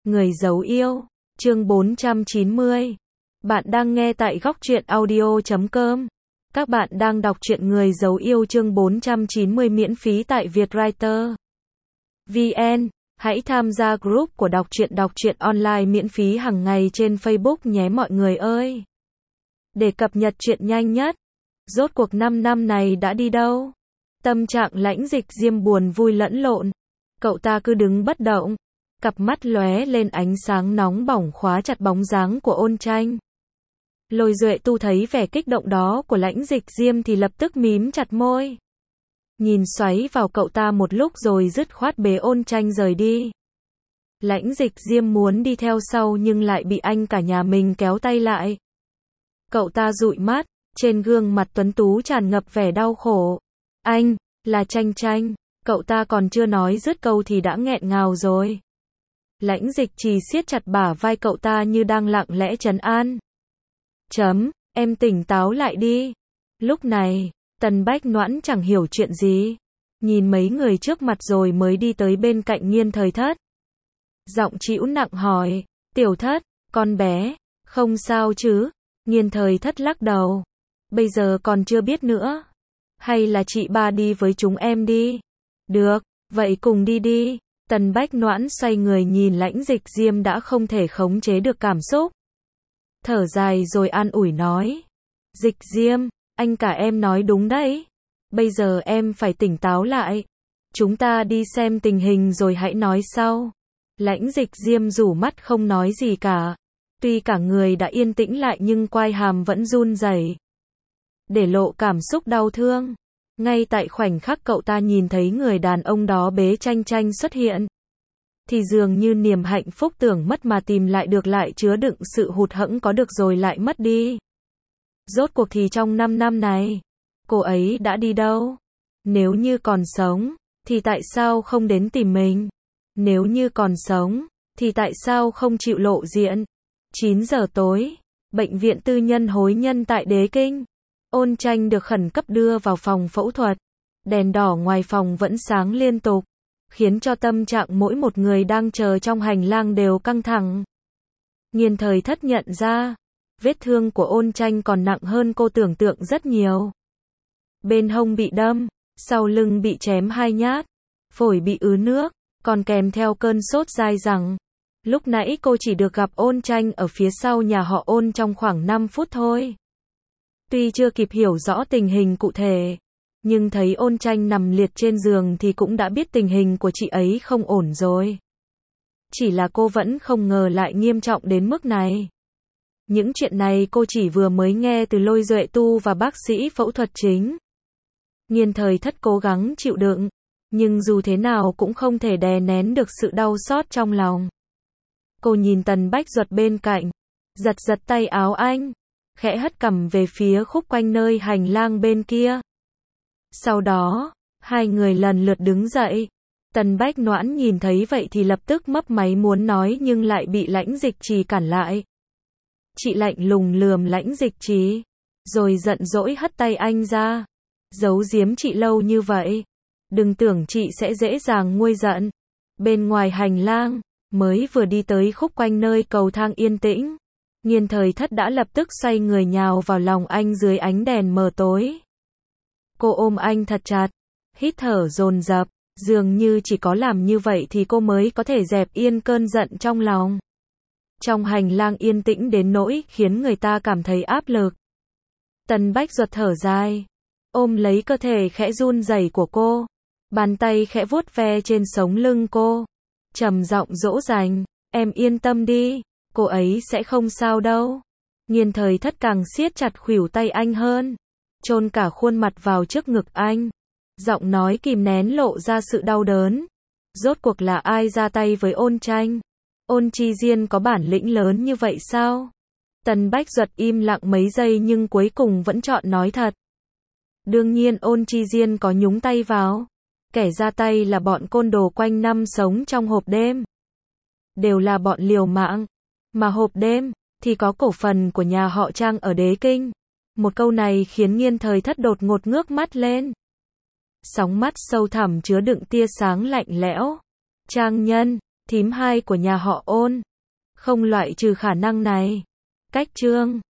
Người giấu yêu, chương 490. Bạn đang nghe tại góc truyện audio.com. Các bạn đang đọc truyện Người giấu yêu chương 490 miễn phí tại Vietwriter VN. Hãy tham gia group của đọc truyện online miễn phí hàng ngày trên Facebook nhé mọi người ơi. Để cập nhật chuyện nhanh nhất. Rốt cuộc 5 năm này đã đi đâu? Tâm trạng Lãnh Dịch Diêm buồn vui lẫn lộn. Cậu ta cứ đứng bất động. Cặp mắt lóe lên ánh sáng nóng bỏng khóa chặt bóng dáng của Ôn Tranh. Lôi Duệ Tu thấy vẻ kích động đó của Lãnh Dịch Diêm thì lập tức mím chặt môi. Nhìn xoáy vào cậu ta một lúc rồi dứt khoát bế Ôn Tranh rời đi. Lãnh Dịch Diêm muốn đi theo sau nhưng lại bị anh cả nhà mình kéo tay lại. Cậu ta dụi mắt, trên gương mặt tuấn tú tràn ngập vẻ đau khổ. Anh, là Tranh Tranh, cậu ta còn chưa nói dứt câu thì đã nghẹn ngào rồi. Lãnh Dịch Trì siết chặt bả vai cậu ta như đang lặng lẽ trấn an. Em tỉnh táo lại đi. Lúc này, Tần Bách Noãn chẳng hiểu chuyện gì. Nhìn mấy người trước mặt rồi mới đi tới bên cạnh Nghiên Thời Thất. Giọng trĩu nặng hỏi, Tiểu Thất, con bé, không sao chứ? Nghiên Thời Thất lắc đầu. Bây giờ còn chưa biết nữa. Hay là chị ba đi với chúng em đi? Được, vậy cùng đi đi. Tần Bách Noãn xoay người nhìn Lãnh Dịch Diêm đã không thể khống chế được cảm xúc. Thở dài rồi an ủi nói. Dịch Diêm, anh cả em nói đúng đấy. Bây giờ em phải tỉnh táo lại. Chúng ta đi xem tình hình rồi hãy nói sau. Lãnh Dịch Diêm rủ mắt không nói gì cả. Tuy cả người đã yên tĩnh lại nhưng quai hàm vẫn run rẩy, để lộ cảm xúc đau thương. Ngay tại khoảnh khắc cậu ta nhìn thấy người đàn ông đó bế Tranh Tranh xuất hiện, thì dường như niềm hạnh phúc tưởng mất mà tìm lại được lại chứa đựng sự hụt hẫng có được rồi lại mất đi. Rốt cuộc thì trong 5 năm này, cô ấy đã đi đâu? Nếu như còn sống, thì tại sao không đến tìm mình? Nếu như còn sống, thì tại sao không chịu lộ diện? 9 giờ tối, bệnh viện tư nhân Hối Nhân tại Đế Kinh. Ôn Tranh được khẩn cấp đưa vào phòng phẫu thuật. Đèn đỏ ngoài phòng vẫn sáng liên tục, khiến cho tâm trạng mỗi một người đang chờ trong hành lang đều căng thẳng. Nghiên Thời Thất nhận ra, vết thương của Ôn Tranh còn nặng hơn cô tưởng tượng rất nhiều. Bên hông bị đâm, sau lưng bị chém 2 nhát, phổi bị ứ nước, còn kèm theo cơn sốt dai dẳng. Lúc nãy cô chỉ được gặp Ôn Tranh ở phía sau nhà họ Ôn trong khoảng 5 phút thôi. Tuy chưa kịp hiểu rõ tình hình cụ thể, nhưng thấy Ôn Tranh nằm liệt trên giường thì cũng đã biết tình hình của chị ấy không ổn rồi. Chỉ là cô vẫn không ngờ lại nghiêm trọng đến mức này. Những chuyện này cô chỉ vừa mới nghe từ Lôi Duệ Tu và bác sĩ phẫu thuật chính. Nghiên Thời Thất cố gắng chịu đựng, nhưng dù thế nào cũng không thể đè nén được sự đau xót trong lòng. Cô nhìn Tần Bách Duật bên cạnh, giật giật tay áo anh, khẽ hất cằm về phía khúc quanh nơi hành lang bên kia. Sau đó, hai người lần lượt đứng dậy. Tần Bách Noãn nhìn thấy vậy thì lập tức mấp máy muốn nói nhưng lại bị Lãnh Dịch Trì cản lại. Chị lạnh lùng lườm Lãnh Dịch Trì, rồi giận dỗi hất tay anh ra. Giấu giếm chị lâu như vậy, đừng tưởng chị sẽ dễ dàng nguôi giận. Bên ngoài hành lang, mới vừa đi tới khúc quanh nơi cầu thang yên tĩnh, Nghiên Thời Thất đã lập tức xoay người nhào vào lòng anh dưới ánh đèn mờ tối. Cô ôm anh thật chặt, hít thở dồn dập, dường như chỉ có làm như vậy thì cô mới có thể dẹp yên cơn giận trong lòng. Trong hành lang yên tĩnh đến nỗi khiến người ta cảm thấy áp lực. Tần Bách Duật thở dài, ôm lấy cơ thể khẽ run rẩy của cô, bàn tay khẽ vuốt ve trên sống lưng cô, trầm giọng dỗ dành, em yên tâm đi, cô ấy sẽ không sao đâu. Nghiên Thời Thất càng siết chặt khuỷu tay anh hơn, chôn cả khuôn mặt vào trước ngực anh, giọng nói kìm nén lộ ra sự đau đớn. Rốt cuộc là ai ra tay với Ôn Tranh? Ôn Chi Diên có bản lĩnh lớn như vậy sao? Tần Bách Duật im lặng mấy giây nhưng cuối cùng vẫn chọn nói thật. Đương nhiên Ôn Chi Diên có nhúng tay vào. Kẻ ra tay là bọn côn đồ quanh năm sống trong hộp đêm. Đều là bọn liều mạng. Mà hộp đêm, thì có cổ phần của nhà họ Trang ở Đế Kinh. Một câu này khiến Nghiên Thời Thất đột ngột ngước mắt lên. Sóng mắt sâu thẳm chứa đựng tia sáng lạnh lẽo. Trang Nhân, thím hai của nhà họ Ôn. Không loại trừ khả năng này. Cách chương